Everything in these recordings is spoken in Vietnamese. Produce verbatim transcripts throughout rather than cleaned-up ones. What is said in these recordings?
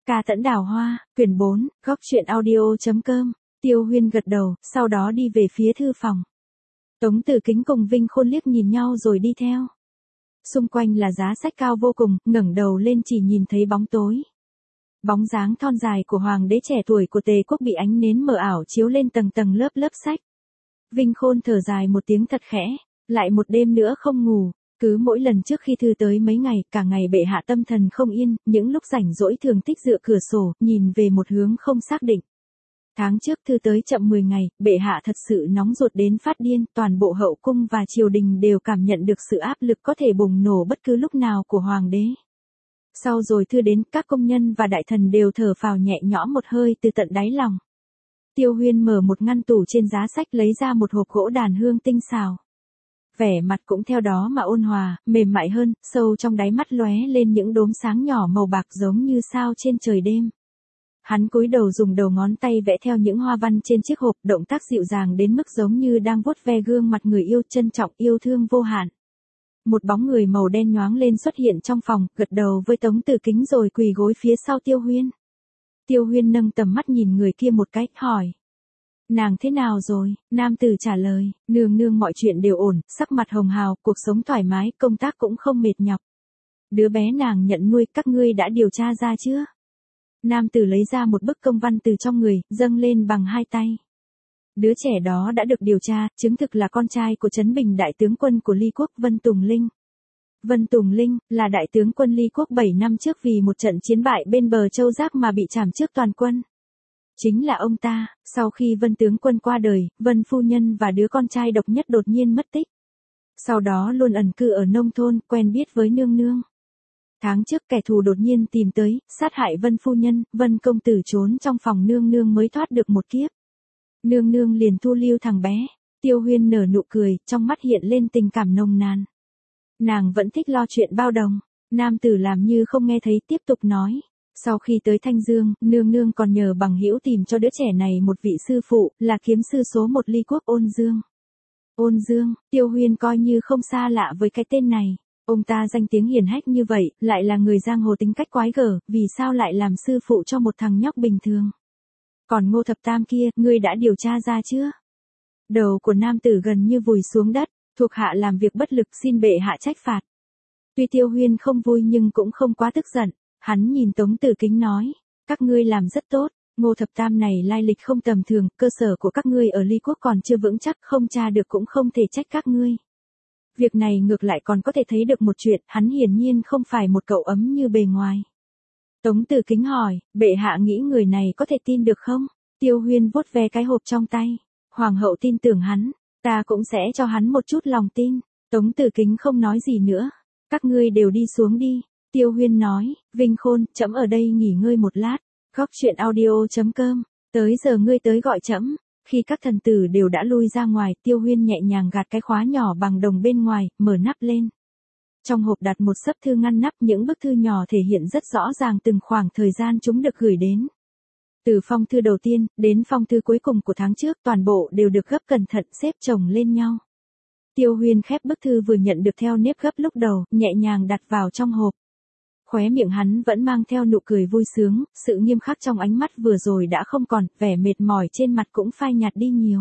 Ca Tẫn Đào Hoa, quyển bốn, góc truyện audio chấm com. Tiêu Huyên gật đầu, sau đó đi về phía thư phòng. Tống Tử Kính cùng Vinh Khôn liếc nhìn nhau rồi đi theo. Xung quanh là giá sách cao vô cùng, ngẩng đầu lên chỉ nhìn thấy bóng tối. Bóng dáng thon dài của hoàng đế trẻ tuổi của Tề quốc bị ánh nến mờ ảo chiếu lên tầng tầng lớp lớp sách. Vinh Khôn thở dài một tiếng thật khẽ, lại một đêm nữa không ngủ. Cứ mỗi lần trước khi thư tới mấy ngày, cả ngày bệ hạ tâm thần không yên, những lúc rảnh rỗi thường thích dựa cửa sổ, nhìn về một hướng không xác định. Tháng trước thư tới chậm mười ngày, bệ hạ thật sự nóng ruột đến phát điên, toàn bộ hậu cung và triều đình đều cảm nhận được sự áp lực có thể bùng nổ bất cứ lúc nào của hoàng đế. Sau rồi thư đến, các công nhân và đại thần đều thở phào nhẹ nhõm một hơi từ tận đáy lòng. Tiêu Huyên mở một ngăn tủ trên giá sách lấy ra một hộp gỗ đàn hương tinh xào. Vẻ mặt cũng theo đó mà ôn hòa, mềm mại hơn, sâu trong đáy mắt lóe lên những đốm sáng nhỏ màu bạc giống như sao trên trời đêm. Hắn cúi đầu dùng đầu ngón tay vẽ theo những hoa văn trên chiếc hộp, động tác dịu dàng đến mức giống như đang vuốt ve gương mặt người yêu, trân trọng yêu thương vô hạn. Một bóng người màu đen nhoáng lên xuất hiện trong phòng, gật đầu với Tống Tử Kính rồi quỳ gối phía sau Tiêu Huyên. Tiêu Huyên nâng tầm mắt nhìn người kia một cái, hỏi. Nàng thế nào rồi? Nam tử trả lời, nương nương mọi chuyện đều ổn, sắc mặt hồng hào, cuộc sống thoải mái, công tác cũng không mệt nhọc. Đứa bé nàng nhận nuôi các ngươi đã điều tra ra chưa? Nam tử lấy ra một bức công văn từ trong người, dâng lên bằng hai tay. Đứa trẻ đó đã được điều tra, chứng thực là con trai của Trấn Bình đại tướng quân của Ly Quốc Vân Tùng Linh. Vân Tùng Linh, là đại tướng quân Ly Quốc bảy năm trước vì một trận chiến bại bên bờ Châu Giác mà bị trảm trước toàn quân. Chính là ông ta, sau khi Vân tướng quân qua đời, Vân phu nhân và đứa con trai độc nhất đột nhiên mất tích. Sau đó luôn ẩn cư ở nông thôn, quen biết với nương nương. Tháng trước kẻ thù đột nhiên tìm tới, sát hại Vân phu nhân, Vân công tử trốn trong phòng nương nương mới thoát được một kiếp. Nương nương liền thu lưu thằng bé. Tiêu Huyên nở nụ cười, trong mắt hiện lên tình cảm nồng nàn. Nàng vẫn thích lo chuyện bao đồng. Nam tử làm như không nghe thấy, tiếp tục nói. Sau khi tới Thanh Dương, nương nương còn nhờ bằng hữu tìm cho đứa trẻ này một vị sư phụ, là kiếm sư số một Ly Quốc Ôn Dương. Ôn Dương, Tiêu Huyên coi như không xa lạ với cái tên này. Ông ta danh tiếng hiển hách như vậy, lại là người giang hồ tính cách quái gở, vì sao lại làm sư phụ cho một thằng nhóc bình thường? Còn Ngô Thập Tam kia, ngươi đã điều tra ra chưa? Đầu của nam tử gần như vùi xuống đất, thuộc hạ làm việc bất lực, xin bệ hạ trách phạt. Tuy Tiêu Huyên không vui nhưng cũng không quá tức giận. Hắn nhìn Tống Tử Kính nói, các ngươi làm rất tốt, Ngô Thập Tam này lai lịch không tầm thường, cơ sở của các ngươi ở Ly Quốc còn chưa vững chắc, không tra được cũng không thể trách các ngươi. Việc này ngược lại còn có thể thấy được một chuyện, hắn hiển nhiên không phải một cậu ấm như bề ngoài. Tống Tử Kính hỏi, bệ hạ nghĩ người này có thể tin được không? Tiêu Huyên vuốt ve cái hộp trong tay, hoàng hậu tin tưởng hắn, ta cũng sẽ cho hắn một chút lòng tin. Tống Tử Kính không nói gì nữa, các ngươi đều đi xuống đi. Tiêu Huyên nói, Vinh Khôn, trẫm ở đây nghỉ ngơi một lát. Góc truyện audio chấm com, tới giờ ngươi tới gọi trẫm. Khi các thần tử đều đã lui ra ngoài, Tiêu Huyên nhẹ nhàng gạt cái khóa nhỏ bằng đồng bên ngoài, mở nắp lên. Trong hộp đặt một xấp thư ngăn nắp, những bức thư nhỏ thể hiện rất rõ ràng từng khoảng thời gian chúng được gửi đến. Từ phong thư đầu tiên, đến phong thư cuối cùng của tháng trước, toàn bộ đều được gấp cẩn thận xếp chồng lên nhau. Tiêu Huyên khép bức thư vừa nhận được theo nếp gấp lúc đầu, nhẹ nhàng đặt vào trong hộp. Khóe miệng hắn vẫn mang theo nụ cười vui sướng, sự nghiêm khắc trong ánh mắt vừa rồi đã không còn, vẻ mệt mỏi trên mặt cũng phai nhạt đi nhiều.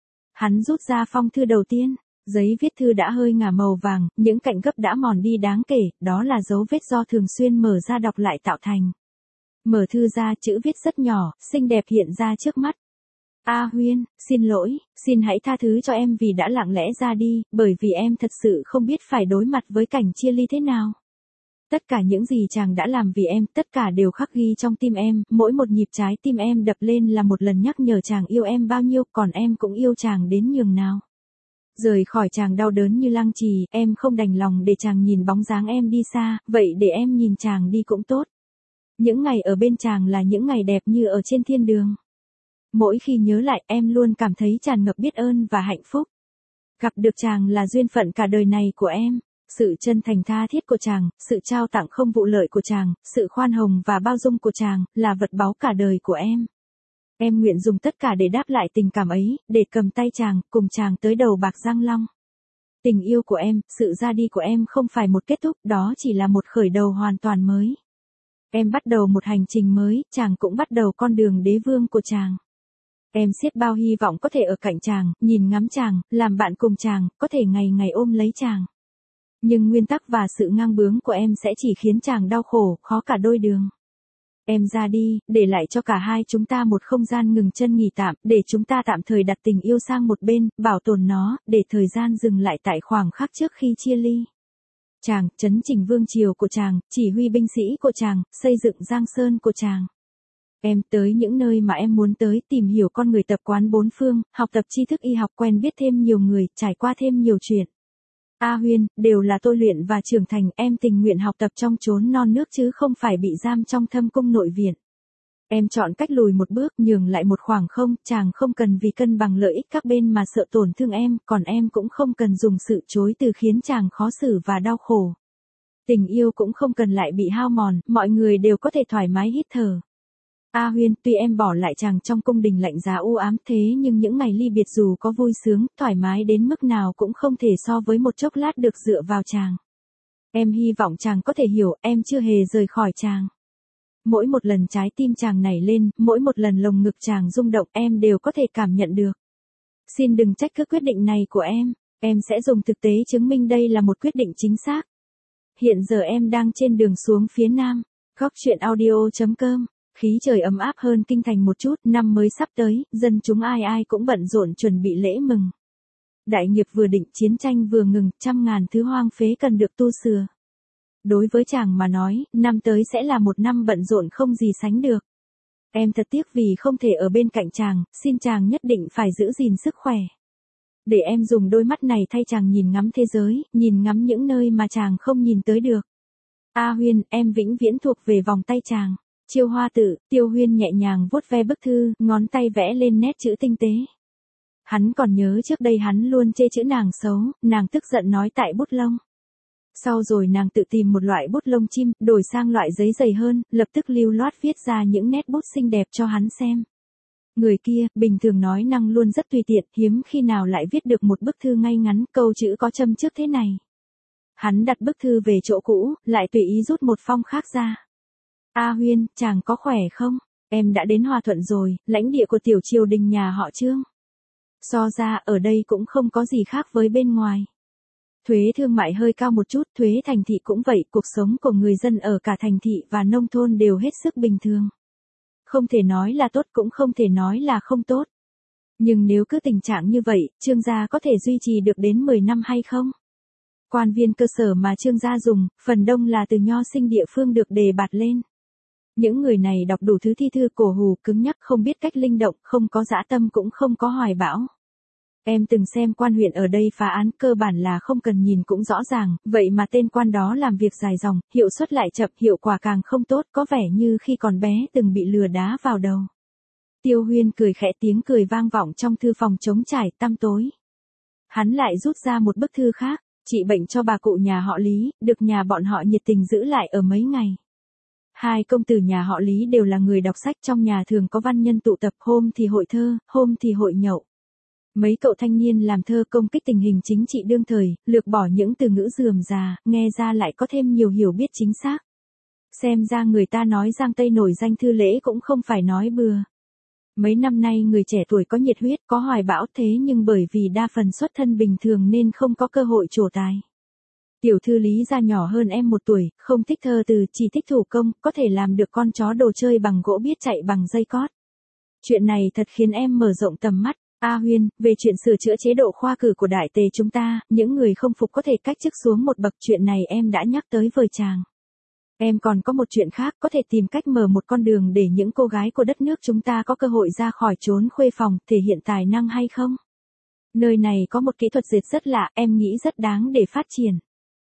Hắn rút ra phong thư đầu tiên, giấy viết thư đã hơi ngả màu vàng, những cạnh gấp đã mòn đi đáng kể, đó là dấu vết do thường xuyên mở ra đọc lại tạo thành. Mở thư ra, chữ viết rất nhỏ, xinh đẹp hiện ra trước mắt. A Huyên, xin lỗi, xin hãy tha thứ cho em vì đã lặng lẽ ra đi, bởi vì em thật sự không biết phải đối mặt với cảnh chia ly thế nào. Tất cả những gì chàng đã làm vì em, tất cả đều khắc ghi trong tim em, mỗi một nhịp trái tim em đập lên là một lần nhắc nhở chàng yêu em bao nhiêu, còn em cũng yêu chàng đến nhường nào. Rời khỏi chàng đau đớn như lăng trì, em không đành lòng để chàng nhìn bóng dáng em đi xa, vậy để em nhìn chàng đi cũng tốt. Những ngày ở bên chàng là những ngày đẹp như ở trên thiên đường. Mỗi khi nhớ lại, em luôn cảm thấy tràn ngập biết ơn và hạnh phúc. Gặp được chàng là duyên phận cả đời này của em. Sự chân thành tha thiết của chàng, sự trao tặng không vụ lợi của chàng, sự khoan hồng và bao dung của chàng, là vật báu cả đời của em. Em nguyện dùng tất cả để đáp lại tình cảm ấy, để cầm tay chàng, cùng chàng tới đầu bạc Giang Long. Tình yêu của em, sự ra đi của em không phải một kết thúc, đó chỉ là một khởi đầu hoàn toàn mới. Em bắt đầu một hành trình mới, chàng cũng bắt đầu con đường đế vương của chàng. Em xiết bao hy vọng có thể ở cạnh chàng, nhìn ngắm chàng, làm bạn cùng chàng, có thể ngày ngày ôm lấy chàng. Nhưng nguyên tắc và sự ngang bướng của em sẽ chỉ khiến chàng đau khổ, khó cả đôi đường. Em ra đi, để lại cho cả hai chúng ta một không gian ngừng chân nghỉ tạm, để chúng ta tạm thời đặt tình yêu sang một bên, bảo tồn nó, để thời gian dừng lại tại khoảng khắc trước khi chia ly. Chàng, trấn chỉnh vương triều của chàng, chỉ huy binh sĩ của chàng, xây dựng giang sơn của chàng. Em tới những nơi mà em muốn tới, tìm hiểu con người, tập quán bốn phương, học tập tri thức y học, quen biết thêm nhiều người, trải qua thêm nhiều chuyện. A Huyên, đều là tôi luyện và trưởng thành, em tình nguyện học tập trong chốn non nước chứ không phải bị giam trong thâm cung nội viện. Em chọn cách lùi một bước, nhường lại một khoảng không, chàng không cần vì cân bằng lợi ích các bên mà sợ tổn thương em, còn em cũng không cần dùng sự chối từ khiến chàng khó xử và đau khổ. Tình yêu cũng không cần lại bị hao mòn, mọi người đều có thể thoải mái hít thở. A Huyên, tuy em bỏ lại chàng trong cung đình lạnh giá u ám thế nhưng những ngày ly biệt dù có vui sướng, thoải mái đến mức nào cũng không thể so với một chốc lát được dựa vào chàng. Em hy vọng chàng có thể hiểu, em chưa hề rời khỏi chàng. Mỗi một lần trái tim chàng nảy lên, mỗi một lần lồng ngực chàng rung động, em đều có thể cảm nhận được. Xin đừng trách cứ quyết định này của em, em sẽ dùng thực tế chứng minh đây là một quyết định chính xác. Hiện giờ em đang trên đường xuống phía nam. Góc truyện audio chấm com. Khí trời ấm áp hơn kinh thành một chút, năm mới sắp tới, dân chúng ai ai cũng bận rộn chuẩn bị lễ mừng. Đại nghiệp vừa định, chiến tranh vừa ngừng, trăm ngàn thứ hoang phế cần được tu sửa. Đối với chàng mà nói, năm tới sẽ là một năm bận rộn không gì sánh được. Em thật tiếc vì không thể ở bên cạnh chàng, xin chàng nhất định phải giữ gìn sức khỏe. Để em dùng đôi mắt này thay chàng nhìn ngắm thế giới, nhìn ngắm những nơi mà chàng không nhìn tới được. A Huyên, em vĩnh viễn thuộc về vòng tay chàng. Chiêu Hoa Tự, Tiêu Huyên nhẹ nhàng vuốt ve bức thư, ngón tay vẽ lên nét chữ tinh tế. Hắn còn nhớ trước đây hắn luôn chê chữ nàng xấu, nàng tức giận nói tại bút lông. Sau rồi nàng tự tìm một loại bút lông chim, đổi sang loại giấy dày hơn, lập tức lưu loát viết ra những nét bút xinh đẹp cho hắn xem. Người kia, bình thường nói năng luôn rất tùy tiện, hiếm khi nào lại viết được một bức thư ngay ngắn, câu chữ có châm trước thế này. Hắn đặt bức thư về chỗ cũ, lại tùy ý rút một phong khác ra. A Huyên, chàng có khỏe không? Em đã đến Hòa Thuận rồi, lãnh địa của tiểu triều đình nhà họ Trương. So ra, ở đây cũng không có gì khác với bên ngoài. Thuế thương mại hơi cao một chút, thuế thành thị cũng vậy, cuộc sống của người dân ở cả thành thị và nông thôn đều hết sức bình thường. Không thể nói là tốt cũng không thể nói là không tốt. Nhưng nếu cứ tình trạng như vậy, Trương gia có thể duy trì được đến mười năm hay không? Quan viên cơ sở mà Trương gia dùng, phần đông là từ nho sinh địa phương được đề bạt lên. Những người này đọc đủ thứ thi thư cổ hủ, cứng nhắc, không biết cách linh động, không có dã tâm cũng không có hoài bão. Em từng xem quan huyện ở đây phá án, cơ bản là không cần nhìn cũng rõ ràng, vậy mà tên quan đó làm việc dài dòng, hiệu suất lại chậm, hiệu quả càng không tốt, có vẻ như khi còn bé từng bị lừa đá vào đầu. Tiêu Huyên cười khẽ, tiếng cười vang vọng trong thư phòng trống trải, tăm tối. Hắn lại rút ra một bức thư khác, trị bệnh cho bà cụ nhà họ Lý, được nhà bọn họ nhiệt tình giữ lại ở mấy ngày. Hai công tử nhà họ Lý đều là người đọc sách, trong nhà thường có văn nhân tụ tập, hôm thì hội thơ, hôm thì hội nhậu. Mấy cậu thanh niên làm thơ công kích tình hình chính trị đương thời, lược bỏ những từ ngữ rườm rà, nghe ra lại có thêm nhiều hiểu biết chính xác. Xem ra người ta nói Giang Tây nổi danh thư lễ cũng không phải nói bừa. Mấy năm nay người trẻ tuổi có nhiệt huyết, có hoài bão, thế nhưng bởi vì đa phần xuất thân bình thường nên không có cơ hội trổ tài. Tiểu thư Lý gia nhỏ hơn em một tuổi, không thích thơ từ, chỉ thích thủ công, có thể làm được con chó đồ chơi bằng gỗ, biết chạy bằng dây cót. Chuyện này thật khiến em mở rộng tầm mắt. A Huyên, về chuyện sửa chữa chế độ khoa cử của đại tề chúng ta, những người không phục có thể cách chức xuống một bậc, chuyện này em đã nhắc tới với chàng. Em còn có một chuyện khác, có thể tìm cách mở một con đường để những cô gái của đất nước chúng ta có cơ hội ra khỏi chốn khuê phòng, thể hiện tài năng hay không? Nơi này có một kỹ thuật dệt rất lạ, em nghĩ rất đáng để phát triển.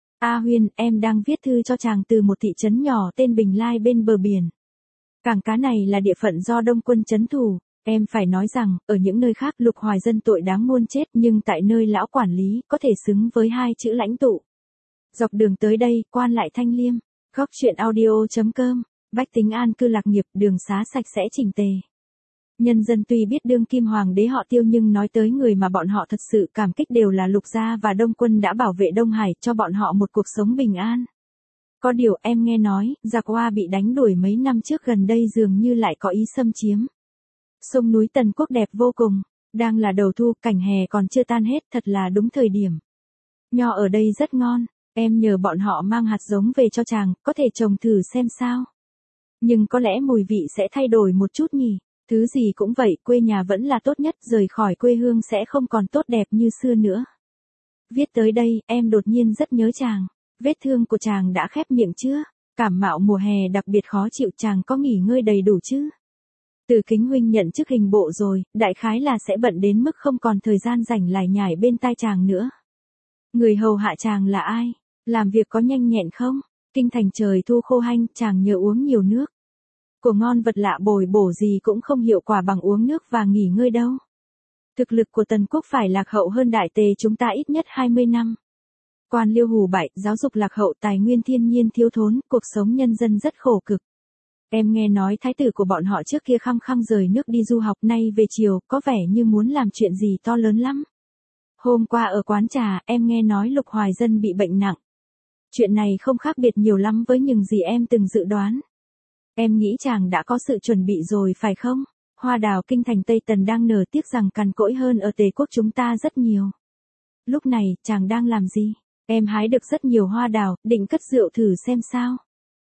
A Huyên, em đang viết thư cho chàng từ một thị trấn nhỏ tên Bình Lai bên bờ biển. Cảng cá này là địa phận do Đông quân trấn thủ. Em phải nói rằng, ở những nơi khác lục hoài dân tội đáng muôn chết, nhưng tại nơi lão quản lý, có thể xứng với hai chữ lãnh tụ. Dọc đường tới đây, quan lại thanh liêm. Góc truyện audio chấm com. Bách tính an cư lạc nghiệp, đường xá sạch sẽ chỉnh tề. Nhân dân tuy biết đương kim hoàng đế họ Tiêu nhưng nói tới người mà bọn họ thật sự cảm kích đều là Lục gia và Đông quân đã bảo vệ Đông Hải, cho bọn họ một cuộc sống bình an. Có điều em nghe nói, giặc Hoa bị đánh đuổi mấy năm trước gần đây dường như lại có ý xâm chiếm. Sông núi Tần Quốc đẹp vô cùng, đang là đầu thu, cảnh hè còn chưa tan hết, thật là đúng thời điểm. Nho ở đây rất ngon, em nhờ bọn họ mang hạt giống về cho chàng, có thể trồng thử xem sao. Nhưng có lẽ mùi vị sẽ thay đổi một chút nhỉ, thứ gì cũng vậy, quê nhà vẫn là tốt nhất, rời khỏi quê hương sẽ không còn tốt đẹp như xưa nữa. Viết tới đây, em đột nhiên rất nhớ chàng. Vết thương của chàng đã khép miệng chưa? Cảm mạo mùa hè đặc biệt khó chịu, chàng có nghỉ ngơi đầy đủ chứ? Từ Kính huynh nhận chức hình bộ rồi, đại khái là sẽ bận đến mức không còn thời gian rảnh lải nhải bên tai chàng nữa. Người hầu hạ chàng là ai? Làm việc có nhanh nhẹn không? Kinh thành trời thu khô hanh, chàng nhớ uống nhiều nước. Của ngon vật lạ bồi bổ gì cũng không hiệu quả bằng uống nước và nghỉ ngơi đâu. Thực lực của Tần Quốc phải lạc hậu hơn Đại Tề chúng ta ít nhất hai mươi năm. Quan liêu hủ bại, giáo dục lạc hậu, tài nguyên thiên nhiên thiếu thốn, cuộc sống nhân dân rất khổ cực. Em nghe nói thái tử của bọn họ trước kia khăng khăng rời nước đi du học, nay về chiều, có vẻ như muốn làm chuyện gì to lớn lắm. Hôm qua ở quán trà, em nghe nói Lục Hoài Dân bị bệnh nặng. Chuyện này không khác biệt nhiều lắm với những gì em từng dự đoán. Em nghĩ chàng đã có sự chuẩn bị rồi phải không? Hoa đào kinh thành Tây Tần đang nở, tiếc rằng cằn cỗi hơn ở Tề Quốc chúng ta rất nhiều. Lúc này, chàng đang làm gì? Em hái được rất nhiều hoa đào, định cất rượu thử xem sao.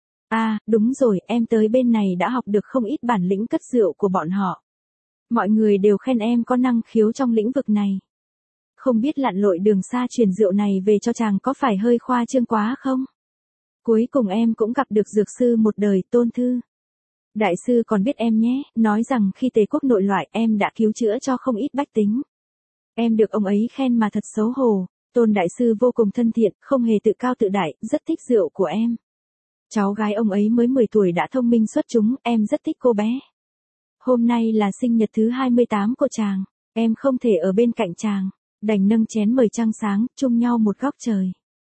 À, đúng rồi, em tới bên này đã học được không ít bản lĩnh cất rượu của bọn họ. Mọi người đều khen em có năng khiếu trong lĩnh vực này. Không biết lặn lội đường xa truyền rượu này về cho chàng có phải hơi khoa trương quá không? Cuối cùng em cũng gặp được dược sư một đời, Tôn Thư. Đại sư còn biết em nhé, nói rằng khi Tề Quốc nội loạn em đã cứu chữa cho không ít bách tính. Em được ông ấy khen mà thật xấu hổ. Tôn đại sư vô cùng thân thiện, không hề tự cao tự đại, rất thích rượu của em. Cháu gái ông ấy mới mười tuổi đã thông minh xuất chúng, em rất thích cô bé. Hôm nay là sinh nhật thứ hai mươi tám của chàng, em không thể ở bên cạnh chàng, đành nâng chén mời trăng sáng, chung nhau một góc trời.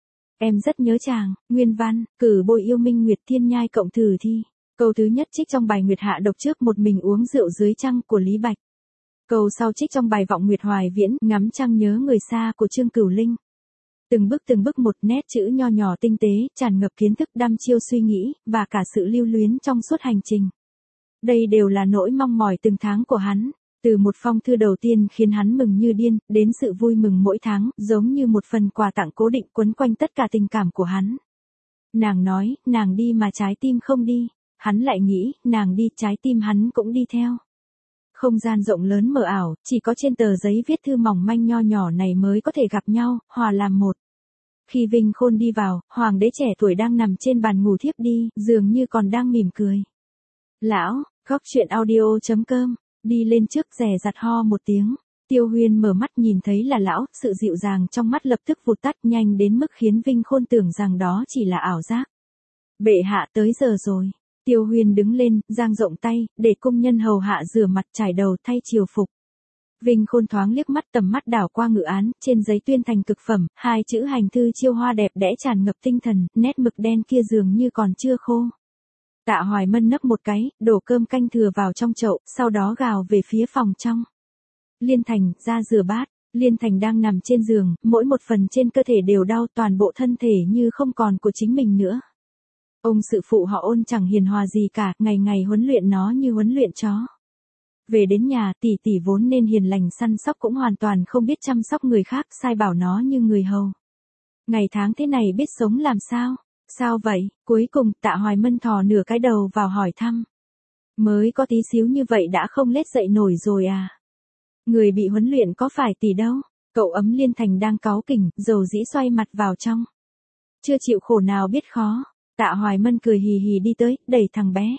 Em rất nhớ chàng. Nguyên văn, cử bội yêu minh nguyệt thiên nhai cộng thử thi. Câu thứ nhất trích trong bài Nguyệt Hạ độc trước một mình uống rượu dưới trăng của Lý Bạch. Câu sau trích trong bài Vọng Nguyệt Hoài Viễn, ngắm trăng nhớ người xa của Trương Cửu Linh. Từng bước từng bước một nét chữ nho nhỏ tinh tế, tràn ngập kiến thức, đăm chiêu suy nghĩ, và cả sự lưu luyến trong suốt hành trình. Đây đều là nỗi mong mỏi từng tháng của hắn. Từ một phong thư đầu tiên khiến hắn mừng như điên, đến sự vui mừng mỗi tháng, giống như một phần quà tặng cố định quấn quanh tất cả tình cảm của hắn. Nàng nói, nàng đi mà trái tim không đi. Hắn lại nghĩ, nàng đi, trái tim hắn cũng đi theo. Không gian rộng lớn mờ ảo, chỉ có trên tờ giấy viết thư mỏng manh nho nhỏ này mới có thể gặp nhau, hòa làm một. Khi Vinh Khôn đi vào, hoàng đế trẻ tuổi đang nằm trên bàn ngủ thiếp đi, dường như còn đang mỉm cười. Lão, góc truyện audio chấm com, đi lên trước rè rặt ho một tiếng. Tiêu Huyên mở mắt nhìn thấy là lão, sự dịu dàng trong mắt lập tức vụt tắt nhanh đến mức khiến Vinh Khôn tưởng rằng đó chỉ là ảo giác. Bệ hạ tới giờ rồi. Tiêu Huyên đứng lên, dang rộng tay, để công nhân hầu hạ rửa mặt, trải đầu, thay triều phục. Vinh Khôn thoáng liếc mắt, tầm mắt đảo qua ngự án, trên giấy tuyên thành cực phẩm, hai chữ hành thư chiêu hoa đẹp đẽ tràn ngập tinh thần, nét mực đen kia dường như còn chưa khô. Tạ Hoài Mân nấp một cái, đổ cơm canh thừa vào trong chậu, sau đó gào về phía phòng trong. Liên Thành, ra rửa bát. Liên Thành đang nằm trên giường, mỗi một phần trên cơ thể đều đau, toàn bộ thân thể như không còn của chính mình nữa. Ông sự phụ họ Ôn chẳng hiền hòa gì cả, ngày ngày huấn luyện nó như huấn luyện chó. Về đến nhà, tỷ tỷ vốn nên hiền lành săn sóc cũng hoàn toàn không biết chăm sóc người khác, sai bảo nó như người hầu. Ngày tháng thế này biết sống làm sao? Sao vậy? Cuối cùng, Tạ Hoài Mân thò nửa cái đầu vào hỏi thăm. Mới có tí xíu như vậy đã không lết dậy nổi rồi à? Người bị huấn luyện có phải tỷ đâu? Cậu ấm Liên Thành đang cáu kỉnh, dầu dĩ xoay mặt vào trong. Chưa chịu khổ nào biết khó. Tạ Hoài Mân cười hì hì đi tới, đẩy thằng bé.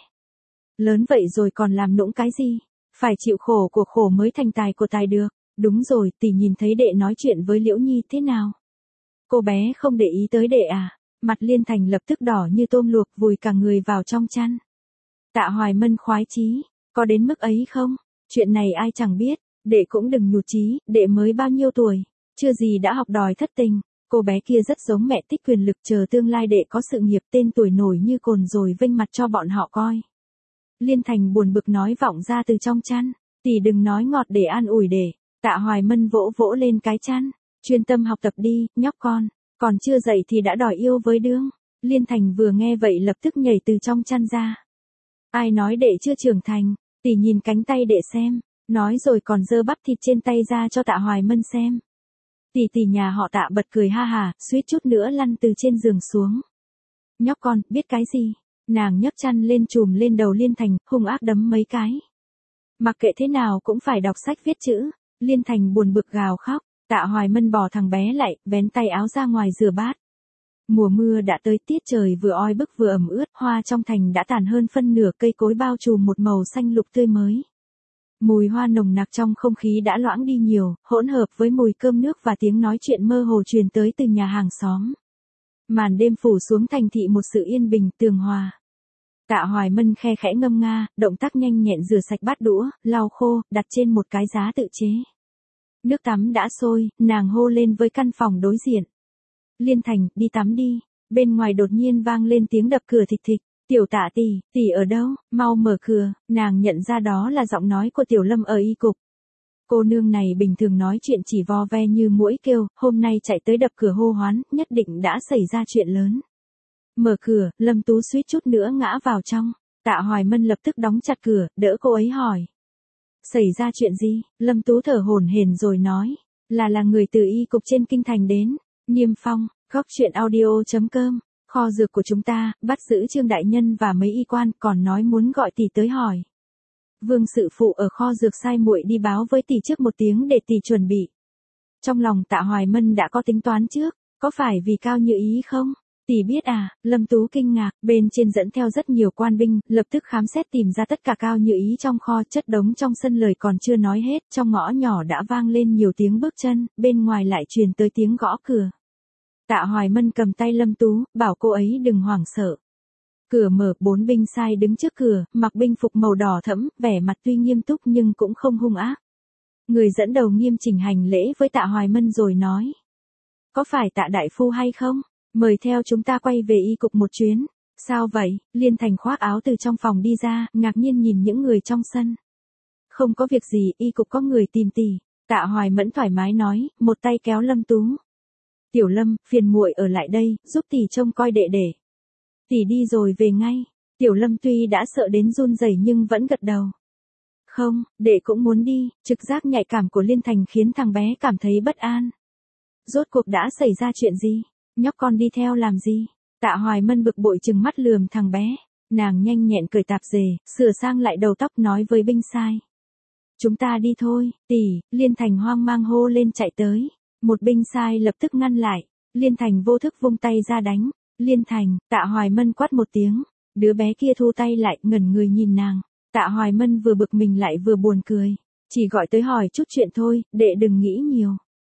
Lớn vậy rồi còn làm nũng cái gì? Phải chịu khổ của khổ mới thành tài của tài được. Đúng rồi, tỷ nhìn thấy đệ nói chuyện với Liễu Nhi thế nào? Cô bé không để ý tới đệ à? Mặt Liên Thành lập tức đỏ như tôm luộc, vùi cả người vào trong chăn. Tạ Hoài Mân khoái chí, có đến mức ấy không? Chuyện này ai chẳng biết, đệ cũng đừng nhụt chí, đệ mới bao nhiêu tuổi, chưa gì đã học đòi thất tình. Cô bé kia rất giống mẹ, thích quyền lực, chờ tương lai đệ có sự nghiệp, tên tuổi nổi như cồn rồi vênh mặt cho bọn họ coi. Liên Thành buồn bực nói vọng ra từ trong chăn, tỷ đừng nói ngọt để an ủi đệ. Tạ Hoài Mân vỗ vỗ lên cái chăn, chuyên tâm học tập đi, nhóc con, còn chưa dậy thì đã đòi yêu với đương. Liên Thành vừa nghe vậy lập tức nhảy từ trong chăn ra. Ai nói đệ chưa trưởng thành, tỷ nhìn cánh tay đệ xem, nói rồi còn giơ bắp thịt trên tay ra cho Tạ Hoài Mân xem. Tỷ tỷ nhà họ Tạ bật cười ha hà, suýt chút nữa lăn từ trên giường xuống. Nhóc con, biết cái gì? Nàng nhấc chăn lên trùm lên đầu Liên Thành, hung ác đấm mấy cái. Mặc kệ thế nào cũng phải đọc sách viết chữ. Liên Thành buồn bực gào khóc. Tạ Hoài Mân bỏ thằng bé lại, vén tay áo ra ngoài rửa bát. Mùa mưa đã tới, tiết trời vừa oi bức vừa ẩm ướt, hoa trong thành đã tàn hơn phân nửa, cây cối bao trùm một màu xanh lục tươi mới. Mùi hoa nồng nặc trong không khí đã loãng đi nhiều, hỗn hợp với mùi cơm nước và tiếng nói chuyện mơ hồ truyền tới từ nhà hàng xóm. Màn đêm phủ xuống thành thị một sự yên bình tường hòa. Tạ Hoài Mân khe khẽ ngâm nga, động tác nhanh nhẹn rửa sạch bát đũa, lau khô, đặt trên một cái giá tự chế. Nước tắm đã sôi, nàng hô lên với căn phòng đối diện. Liên Thành, đi tắm đi. Bên ngoài đột nhiên vang lên tiếng đập cửa thịch thịch. Tiểu Tạ tỷ, tỷ ở đâu, mau mở cửa. Nàng nhận ra đó là giọng nói của Tiểu Lâm ở y cục. Cô nương này bình thường nói chuyện chỉ vo ve như muỗi kêu, hôm nay chạy tới đập cửa hô hoán, nhất định đã xảy ra chuyện lớn. Mở cửa, Lâm Tú suýt chút nữa ngã vào trong. Tạ Hoài Mân lập tức đóng chặt cửa, đỡ cô ấy hỏi. Xảy ra chuyện gì? Lâm Tú thở hổn hển rồi nói. Là là người từ y cục trên kinh thành đến. Niêm Phong, góc truyện audio chấm com, kho dược của chúng ta, bắt giữ Trương đại nhân và mấy y quan, còn nói muốn gọi tỷ tới hỏi. Vương sự phụ ở kho dược sai muội đi báo với tỷ trước một tiếng để tỷ chuẩn bị. Trong lòng Tạ Hoài Mân đã có tính toán trước, có phải vì Cao Như Ý không? Tỷ biết à? Lâm Tú kinh ngạc, bên trên dẫn theo rất nhiều quan binh, lập tức khám xét tìm ra tất cả Cao Như Ý trong kho, chất đống trong sân, lời còn chưa nói hết, trong ngõ nhỏ đã vang lên nhiều tiếng bước chân, bên ngoài lại truyền tới tiếng gõ cửa. Tạ Hoài Mân cầm tay Lâm Tú, bảo cô ấy đừng hoảng sợ. Cửa mở, bốn binh sai đứng trước cửa, mặc binh phục màu đỏ thẫm, vẻ mặt tuy nghiêm túc nhưng cũng không hung ác. Người dẫn đầu nghiêm chỉnh hành lễ với Tạ Hoài Mân rồi nói. Có phải Tạ đại phu hay không? Mời theo chúng ta quay về y cục một chuyến. Sao vậy? Liên Thành khoác áo từ trong phòng đi ra, ngạc nhiên nhìn những người trong sân. Không có việc gì, y cục có người tìm tỷ. Tạ Hoài Mẫn thoải mái nói, một tay kéo Lâm Tú. Tiểu Lâm, phiền muội ở lại đây, giúp tỷ trông coi đệ đệ. Tỷ đi rồi về ngay. Tiểu Lâm tuy đã sợ đến run rẩy nhưng vẫn gật đầu. Không, đệ cũng muốn đi. Trực giác nhạy cảm của Liên Thành khiến thằng bé cảm thấy bất an. Rốt cuộc đã xảy ra chuyện gì? Nhóc con đi theo làm gì? Tạ Hoài Mân bực bội trừng mắt lườm thằng bé. Nàng nhanh nhẹn cởi tạp dề, sửa sang lại đầu tóc nói với binh sai. Chúng ta đi thôi, tỷ. Liên Thành hoang mang hô lên chạy tới. Một binh sai lập tức ngăn lại. Liên Thành vô thức vung tay ra đánh. Liên Thành, Tạ Hoài Mân quát một tiếng. Đứa bé kia thu tay lại, ngẩn người nhìn nàng. Tạ Hoài Mân vừa bực mình lại vừa buồn cười. Chỉ gọi tới hỏi chút chuyện thôi, đệ đừng nghĩ nhiều.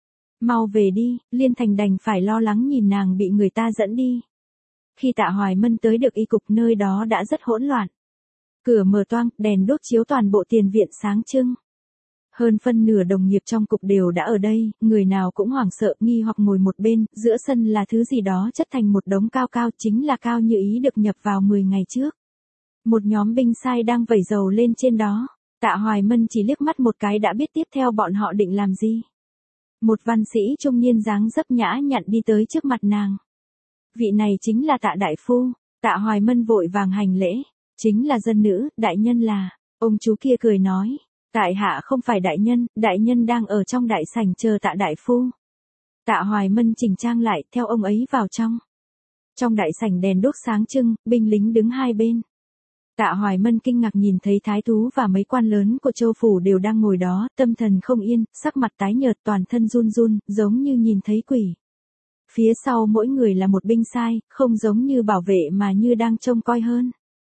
Mau về đi. Liên Thành đành phải lo lắng nhìn nàng bị người ta dẫn đi. Khi Tạ Hoài Mân tới được y cục, nơi đó đã rất hỗn loạn. Cửa mở toang, đèn đốt chiếu toàn bộ tiền viện sáng trưng. Hơn phân nửa đồng nghiệp trong cục đều đã ở đây, người nào cũng hoảng sợ, nghi hoặc ngồi một bên, giữa sân là thứ gì đó chất thành một đống cao cao, chính là Cao Như Ý được nhập vào mười ngày trước. Một nhóm binh sai đang vẩy dầu lên trên đó. Tạ Hoài Mân chỉ liếc mắt một cái đã biết tiếp theo bọn họ định làm gì. Một văn sĩ trung niên dáng dấp nhã nhặn đi tới trước mặt nàng. Vị này chính là Tạ đại phu. Tạ Hoài Mân vội vàng hành lễ. Chính là dân nữ, đại nhân là. Ông chú kia cười nói. Tại hạ không phải đại nhân, đại nhân đang ở trong đại sảnh chờ Tạ đại phu. Tạ Hoài Mân chỉnh trang lại, theo ông ấy vào trong. Trong đại sảnh đèn đốt sáng trưng, binh lính đứng hai bên. Tạ Hoài Mân kinh ngạc nhìn thấy thái thú và mấy quan lớn của Châu phủ đều đang ngồi đó, tâm thần không yên, sắc mặt tái nhợt, toàn thân run run, giống như nhìn thấy quỷ. Phía sau mỗi người là một binh sai, không giống như bảo vệ mà như đang trông coi hơn.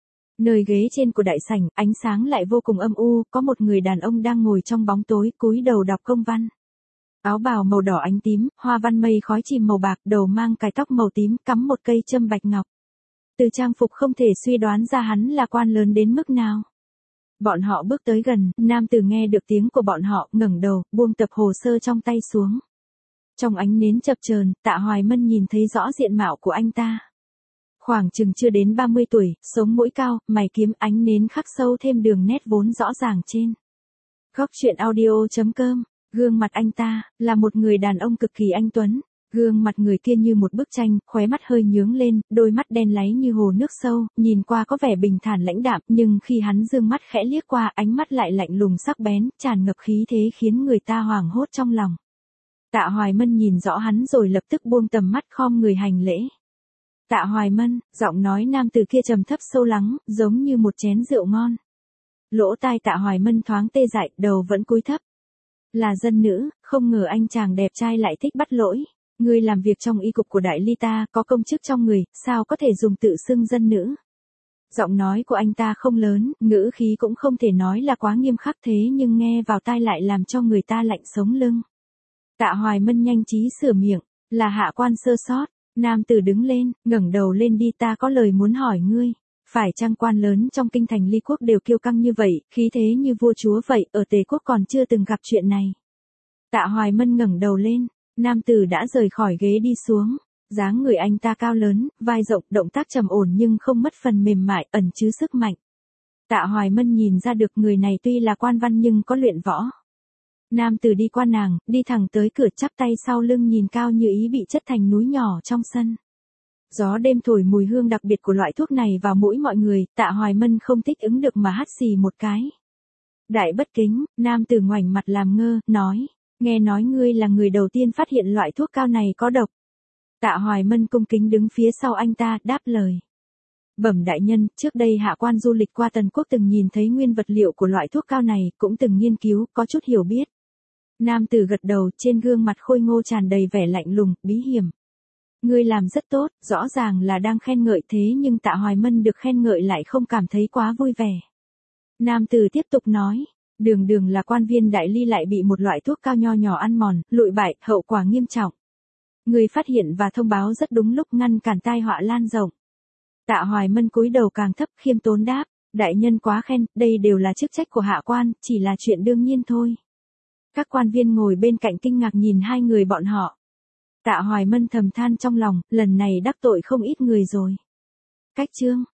Nơi ghế trên của đại sảnh, ánh sáng lại vô cùng âm u, có một người đàn ông đang ngồi trong bóng tối, cúi đầu đọc công văn. Áo bào màu đỏ ánh tím, hoa văn mây khói chìm màu bạc, đầu mang cái tóc màu tím, cắm một cây châm bạch ngọc. Từ trang phục không thể suy đoán ra hắn là quan lớn đến mức nào. Bọn họ bước tới gần, nam tử nghe được tiếng của bọn họ, ngẩng đầu, buông tập hồ sơ trong tay xuống. Trong ánh nến chập chờn, Tạ Hoài Mân nhìn thấy rõ diện mạo của anh ta. Khoảng chừng chưa đến ba mươi tuổi, sống mũi cao, mày kiếm, ánh nến khắc sâu thêm đường nét vốn rõ ràng trên. Góc truyện audio chấm com, gương mặt anh ta, là một người đàn ông cực kỳ anh tuấn. Gương mặt người kia như một bức tranh, khóe mắt hơi nhướng lên, đôi mắt đen láy như hồ nước sâu, nhìn qua có vẻ bình thản lãnh đạm, nhưng khi hắn dương mắt khẽ liếc qua, ánh mắt lại lạnh lùng sắc bén, tràn ngập khí thế khiến người ta hoảng hốt trong lòng. Tạ Hoài Mân nhìn rõ hắn rồi lập tức buông tầm mắt khom người hành lễ. Tạ Hoài Mân, giọng nói nam từ kia trầm thấp sâu lắng, giống như một chén rượu ngon. Lỗ tai Tạ Hoài Mân thoáng tê dại, đầu vẫn cúi thấp. Là dân nữ, không ngờ anh chàng đẹp trai lại thích bắt lỗi. Ngươi làm việc trong y cục của đại ly ta, có công chức trong người, sao có thể dùng tự xưng dân nữ. Giọng nói của anh ta không lớn, ngữ khí cũng không thể nói là quá nghiêm khắc thế nhưng nghe vào tai lại làm cho người ta lạnh sống lưng. Tạ Hoài Mân nhanh trí sửa miệng, là hạ quan sơ sót. Nam tử đứng lên, ngẩng đầu lên đi, ta có lời muốn hỏi ngươi. Phải chăng quan lớn trong kinh thành ly quốc đều kiêu căng như vậy, khí thế như vua chúa vậy, ở Tề quốc còn chưa từng gặp chuyện này. Tạ Hoài Mân ngẩng đầu lên, nam tử đã rời khỏi ghế đi xuống. Dáng người anh ta cao lớn, vai rộng, động tác trầm ổn nhưng không mất phần mềm mại, ẩn chứa sức mạnh. Tạ Hoài Mân nhìn ra được người này tuy là quan văn nhưng có luyện võ. Nam tử đi qua nàng, đi thẳng tới cửa, chắp tay sau lưng nhìn cao như ý bị chất thành núi nhỏ trong sân. Gió đêm thổi mùi hương đặc biệt của loại thuốc này vào mũi mọi người, Tạ Hoài Mân không thích ứng được mà hắt xì một cái. Đại bất kính, nam tử ngoảnh mặt làm ngơ, nói, nghe nói ngươi là người đầu tiên phát hiện loại thuốc cao này có độc. Tạ Hoài Mân cung kính đứng phía sau anh ta, đáp lời. Bẩm đại nhân, trước đây hạ quan du lịch qua Tần Quốc từng nhìn thấy nguyên vật liệu của loại thuốc cao này, cũng từng nghiên cứu, có chút hiểu biết. Nam tử gật đầu, trên gương mặt khôi ngô tràn đầy vẻ lạnh lùng, bí hiểm. Ngươi làm rất tốt, rõ ràng là đang khen ngợi thế nhưng Tạ Hoài Mân được khen ngợi lại không cảm thấy quá vui vẻ. Nam tử tiếp tục nói, đường đường là quan viên đại ly lại bị một loại thuốc cao nho nhỏ ăn mòn, lụi bại, hậu quả nghiêm trọng. Ngươi phát hiện và thông báo rất đúng lúc, ngăn cản tai họa lan rộng. Tạ Hoài Mân cúi đầu càng thấp, khiêm tốn đáp, đại nhân quá khen, đây đều là chức trách của hạ quan, chỉ là chuyện đương nhiên thôi. Các quan viên ngồi bên cạnh kinh ngạc nhìn hai người bọn họ. Tạ Hoài Mân thầm than trong lòng, lần này đắc tội không ít người rồi. Cách chương